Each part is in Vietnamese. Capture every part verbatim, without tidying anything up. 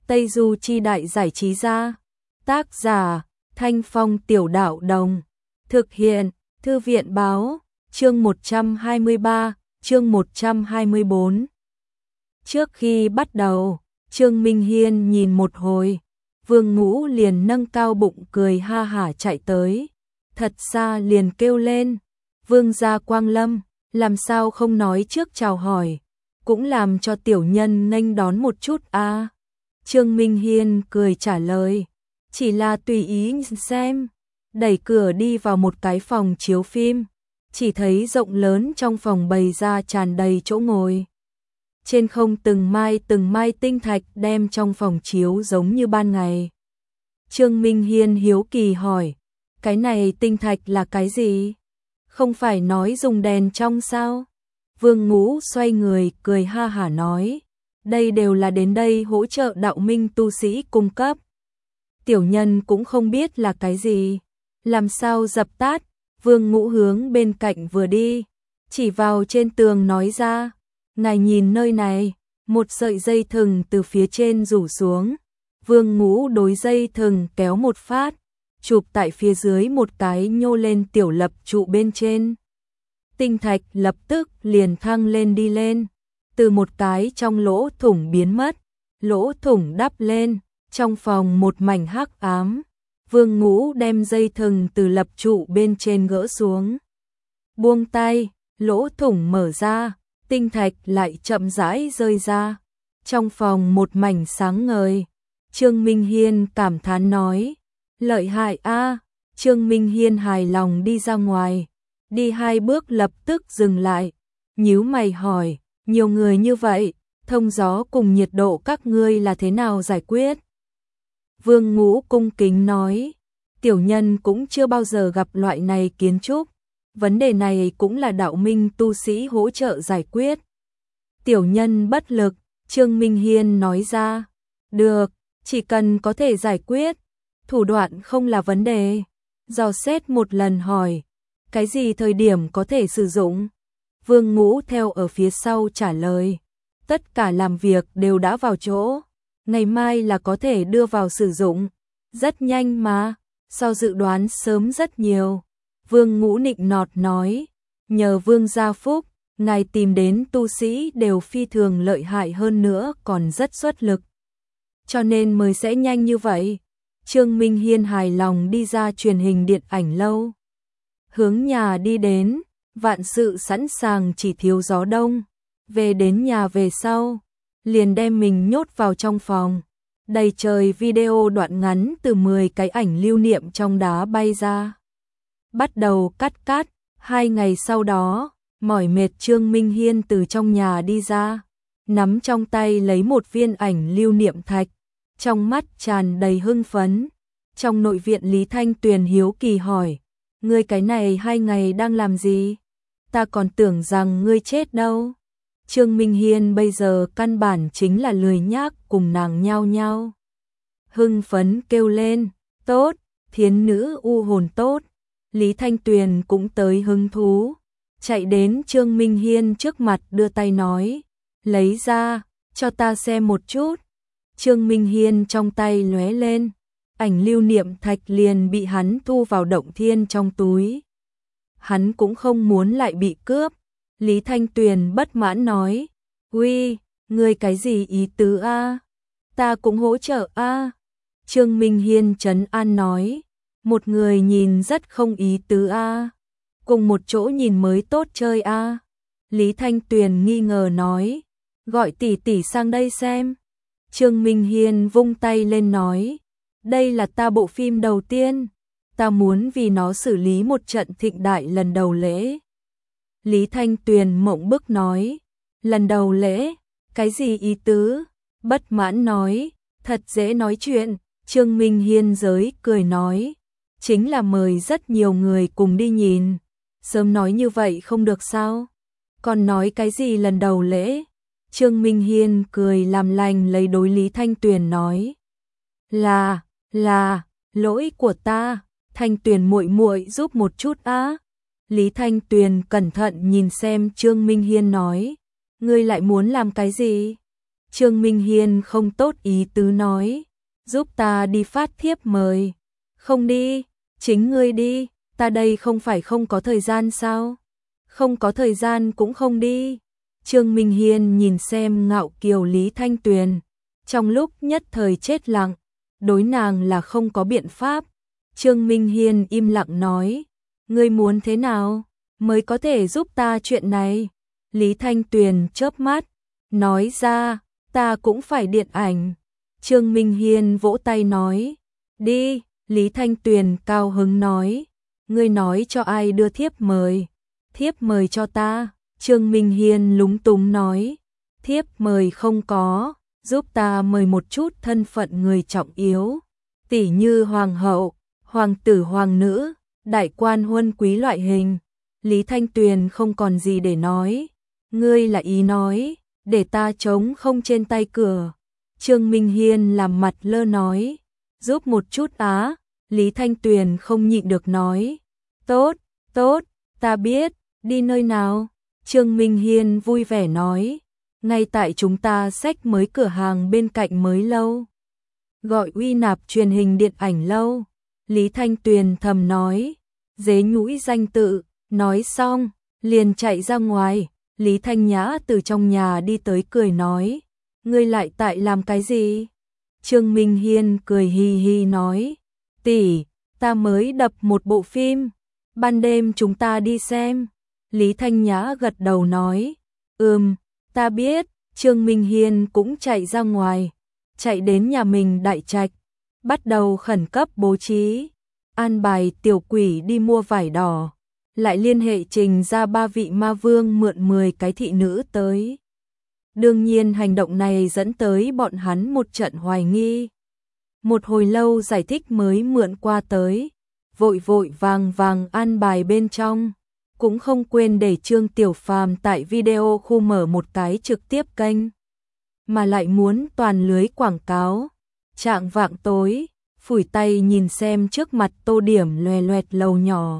Tây Du Chi Đại Giải Trí Gia. Tác giả Thanh Phong Tiểu Đạo Đồng. Thực hiện Thư viện Báo. Chương một trăm hai mươi ba, chương một trăm hai mươi bốn. Trước khi bắt đầu, Trương Minh Hiên nhìn một hồi, Vương Ngũ liền nâng cao bụng cười ha hả chạy tới, thật xa liền kêu lên, Vương gia Quang Lâm, làm sao không nói trước chào hỏi, cũng làm cho tiểu nhân nghênh đón một chút a. À. Trương Minh Hiên cười trả lời, chỉ là tùy ý xem, đẩy cửa đi vào một cái phòng chiếu phim, chỉ thấy rộng lớn trong phòng bày ra tràn đầy chỗ ngồi. Trên không từng mai từng mai tinh thạch đem trong phòng chiếu giống như ban ngày. Trương Minh Hiên hiếu kỳ hỏi, cái này tinh thạch là cái gì? Không phải nói dùng đèn trong sao? Vương Ngũ xoay người cười ha hả nói, đây đều là đến đây hỗ trợ đạo minh tu sĩ cung cấp. Tiểu nhân cũng không biết là cái gì, làm sao dập tắt. Vương Ngũ hướng bên cạnh vừa đi, chỉ vào trên tường nói ra, ngài nhìn nơi này, một sợi dây thừng từ phía trên rủ xuống. Vương Ngũ đối dây thừng kéo một phát, chụp tại phía dưới một cái nhô lên tiểu lập trụ bên trên. Tinh thạch lập tức liền thăng lên đi lên, từ một cái trong lỗ thủng biến mất, lỗ thủng đắp lên, trong phòng một mảnh hắc ám. Vương Ngũ đem dây thừng từ lập trụ bên trên gỡ xuống. Buông tay, lỗ thủng mở ra, tinh thạch lại chậm rãi rơi ra. Trong phòng một mảnh sáng ngời. Trương Minh Hiên cảm thán nói, lợi hại a. Trương Minh Hiên hài lòng đi ra ngoài, đi hai bước lập tức dừng lại, nhíu mày hỏi, nhiều người như vậy, thông gió cùng nhiệt độ các ngươi là thế nào giải quyết? Vương Ngũ cung kính nói, tiểu nhân cũng chưa bao giờ gặp loại này kiến trúc, vấn đề này cũng là đạo minh tu sĩ hỗ trợ giải quyết. Tiểu nhân bất lực, Trương Minh Hiên nói ra, được, chỉ cần có thể giải quyết, thủ đoạn không là vấn đề. Dò xét một lần hỏi, cái gì thời điểm có thể sử dụng? Vương Ngũ theo ở phía sau trả lời, tất cả làm việc đều đã vào chỗ, ngày mai là có thể đưa vào sử dụng, rất nhanh mà, so dự đoán sớm rất nhiều. Vương Ngũ nịnh nọt nói, nhờ Vương gia phúc, ngài tìm đến tu sĩ đều phi thường lợi hại hơn nữa còn rất xuất lực, cho nên mới sẽ nhanh như vậy. Trương Minh Hiên hài lòng đi ra truyền hình điện ảnh lâu, hướng nhà đi đến, vạn sự sẵn sàng chỉ thiếu gió đông. Về đến nhà về sau, liền đem mình nhốt vào trong phòng, đầy trời video đoạn ngắn từ mười cái ảnh lưu niệm trong đá bay ra. Bắt đầu cắt cắt, hai ngày sau đó, mỏi mệt Trương Minh Hiên từ trong nhà đi ra, nắm trong tay lấy một viên ảnh lưu niệm thạch, trong mắt tràn đầy hưng phấn. Trong nội viện Lý Thanh Tuyền hiếu kỳ hỏi, ngươi cái này hai ngày đang làm gì? Ta còn tưởng rằng ngươi chết đâu. Trương Minh Hiên bây giờ căn bản chính là lười nhác cùng nàng nhao nhao. Hưng phấn kêu lên, tốt, thiến nữ u hồn tốt. Lý Thanh Tuyền cũng tới hứng thú, chạy đến Trương Minh Hiên trước mặt đưa tay nói, lấy ra, cho ta xem một chút. Trương Minh Hiên trong tay lóe lên, ảnh lưu niệm thạch liền bị hắn thu vào động thiên trong túi. Hắn cũng không muốn lại bị cướp. Lý Thanh Tuyền bất mãn nói, uy, ngươi cái gì ý tứ a? Ta cũng hỗ trợ a. Trương Minh Hiên trấn an nói, một người nhìn rất không ý tứ a, cùng một chỗ nhìn mới tốt chơi a. Lý Thanh Tuyền nghi ngờ nói, gọi tỷ tỷ sang đây xem. Trương Minh Hiên vung tay lên nói, đây là ta bộ phim đầu tiên, ta muốn vì nó xử lý một trận thịnh đại lần đầu lễ. Lý Thanh Tuyền mộng bức nói, lần đầu lễ, cái gì ý tứ? Bất mãn nói, thật dễ nói chuyện. Trương Minh Hiên giới cười nói, chính là mời rất nhiều người cùng đi nhìn, sớm nói như vậy không được sao? Còn nói cái gì lần đầu lễ? Trương Minh Hiên cười làm lành lấy đối Lý Thanh Tuyền nói, là, là, lỗi của ta, Thanh Tuyền muội muội giúp một chút á. Lý Thanh Tuyền cẩn thận nhìn xem Trương Minh Hiên nói, ngươi lại muốn làm cái gì? Trương Minh Hiên không tốt ý tứ nói, giúp ta đi phát thiếp mời. Không đi, chính ngươi đi, ta đây không phải không có thời gian sao? Không có thời gian cũng không đi. Trương Minh Hiên nhìn xem ngạo kiều Lý Thanh Tuyền, trong lúc nhất thời chết lặng, đối nàng là không có biện pháp. Trương Minh Hiên im lặng nói, ngươi muốn thế nào mới có thể giúp ta chuyện này? Lý Thanh Tuyền chớp mắt, nói ra, ta cũng phải điện ảnh. Trương Minh Hiên vỗ tay nói, đi. Lý Thanh Tuyền cao hứng nói, ngươi nói cho ai đưa thiếp mời? Thiếp mời cho ta. Trương Minh Hiên lúng túng nói, thiếp mời không có, giúp ta mời một chút thân phận người trọng yếu, tỉ như hoàng hậu, hoàng tử hoàng nữ, đại quan huân quý loại hình. Lý Thanh Tuyền không còn gì để nói, ngươi là ý nói, để ta trống không trên tay cửa. Trương Minh Hiên làm mặt lơ nói, giúp một chút á. Lý Thanh Tuyền không nhịn được nói, tốt, tốt, ta biết, đi nơi nào? Trương Minh Hiên vui vẻ nói, ngay tại chúng ta xách mới cửa hàng bên cạnh mới lâu. Gọi Uy Nạp truyền hình điện ảnh lâu. Lý Thanh Tuyền thầm nói, dế nhũi danh tự, nói xong, liền chạy ra ngoài. Lý Thanh Nhã từ trong nhà đi tới cười nói, ngươi lại tại làm cái gì? Trương Minh Hiên cười hi hi nói, tỷ, ta mới đập một bộ phim, ban đêm chúng ta đi xem. Lý Thanh Nhã gật đầu nói, ừm, ta biết. Trương Minh Hiên cũng chạy ra ngoài, chạy đến nhà mình đại trạch, bắt đầu khẩn cấp bố trí, an bài tiểu quỷ đi mua vải đỏ, lại liên hệ trình ra ba vị ma vương mượn mười cái thị nữ tới. Đương nhiên hành động này dẫn tới bọn hắn một trận hoài nghi. Một hồi lâu giải thích mới mượn qua tới, vội vội vàng vàng an bài bên trong, cũng không quên để Trương Tiểu Phàm tại video khu mở một cái trực tiếp kênh, mà lại muốn toàn lưới quảng cáo. Trạng vạng tối, phủi tay nhìn xem trước mặt tô điểm loè loẹt lầu nhỏ,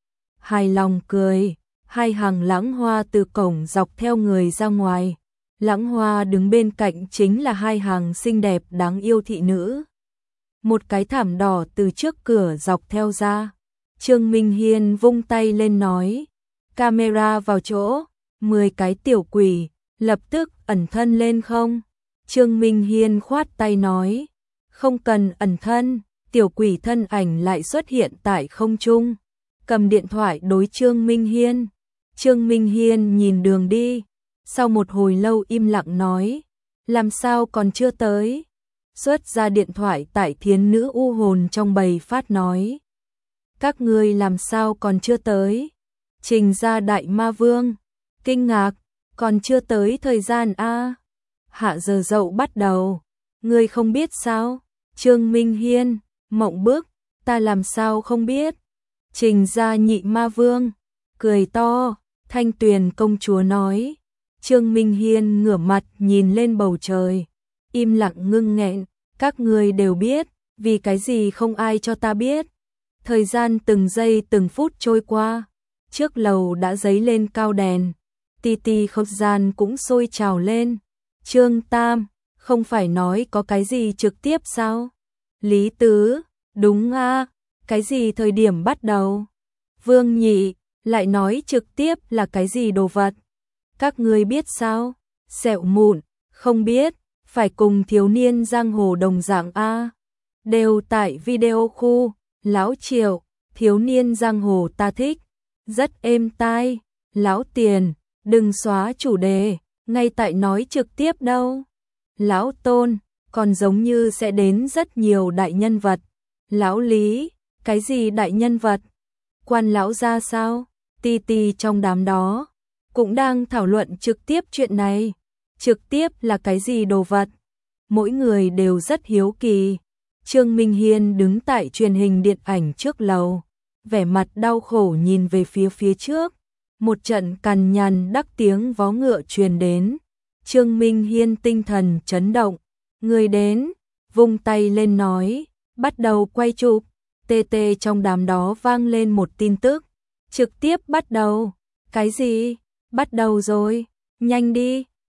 hài lòng cười. Hai hàng Lãng Hoa từ cổng dọc theo người ra ngoài, Lãng Hoa đứng bên cạnh chính là hai hàng xinh đẹp đáng yêu thị nữ. Một cái thảm đỏ từ trước cửa dọc theo ra. Trương Minh Hiên vung tay lên nói, camera vào chỗ, mười cái tiểu quỷ, lập tức ẩn thân lên không? Trương Minh Hiên khoát tay nói, không cần ẩn thân. Tiểu quỷ thân ảnh lại xuất hiện tại không trung, cầm điện thoại đối Trương Minh Hiên. Trương Minh Hiên nhìn đường đi, sau một hồi lâu im lặng nói, làm sao còn chưa tới? Xuất ra điện thoại tại thiến nữ u hồn trong bầy phát nói, các ngươi làm sao còn chưa tới? Trình ra đại ma vương kinh ngạc, còn chưa tới thời gian a? Hạ giờ dậu bắt đầu, ngươi không biết sao? Trương Minh Hiên mộng bức, ta làm sao không biết? Trình ra nhị ma vương cười to. Thanh Tuyền công chúa nói. Trương Minh Hiên ngửa mặt nhìn lên bầu trời, im lặng ngưng nghẹn, các ngươi đều biết, vì cái gì không ai cho ta biết? Thời gian từng giây từng phút trôi qua, trước lầu đã dấy lên cao đèn, ti ti không gian cũng sôi trào lên. Trương Tam, không phải nói có cái gì trực tiếp sao? Lý Tứ, đúng a, cái gì thời điểm bắt đầu? Vương Nhị, lại nói trực tiếp là cái gì đồ vật? Các ngươi biết sao? Sẹo mụn, không biết, phải cùng thiếu niên giang hồ đồng dạng a. Đều tại video khu, lão Triệu, thiếu niên giang hồ ta thích, rất êm tai. Lão Tiền, đừng xóa chủ đề, ngay tại nói trực tiếp đâu. Lão Tôn, còn giống như sẽ đến rất nhiều đại nhân vật. Lão Lý, cái gì đại nhân vật? Quan lão gia sao? Ti ti trong đám đó cũng đang thảo luận trực tiếp chuyện này. Trực tiếp là cái gì đồ vật? Mỗi người đều rất hiếu kỳ. Trương Minh Hiên đứng tại truyền hình điện ảnh trước lầu, vẻ mặt đau khổ nhìn về phía phía trước. Một trận cằn nhằn đắc tiếng vó ngựa truyền đến. Trương Minh Hiên tinh thần chấn động. Người đến, vung tay lên nói, bắt đầu quay chụp. Tê tê trong đám đó vang lên một tin tức. Trực tiếp bắt đầu. Cái gì? Bắt đầu rồi, nhanh đi.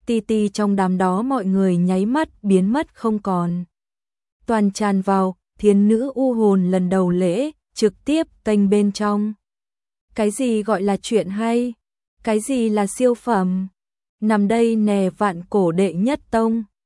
Ti ti trong đám đó mọi người nháy mắt biến mất không còn. Toàn tràn vào, thiên nữ u hồn lần đầu lễ, trực tiếp kênh bên trong. Cái gì gọi là chuyện hay? Cái gì là siêu phẩm? Nằm đây nè vạn cổ đệ nhất tông.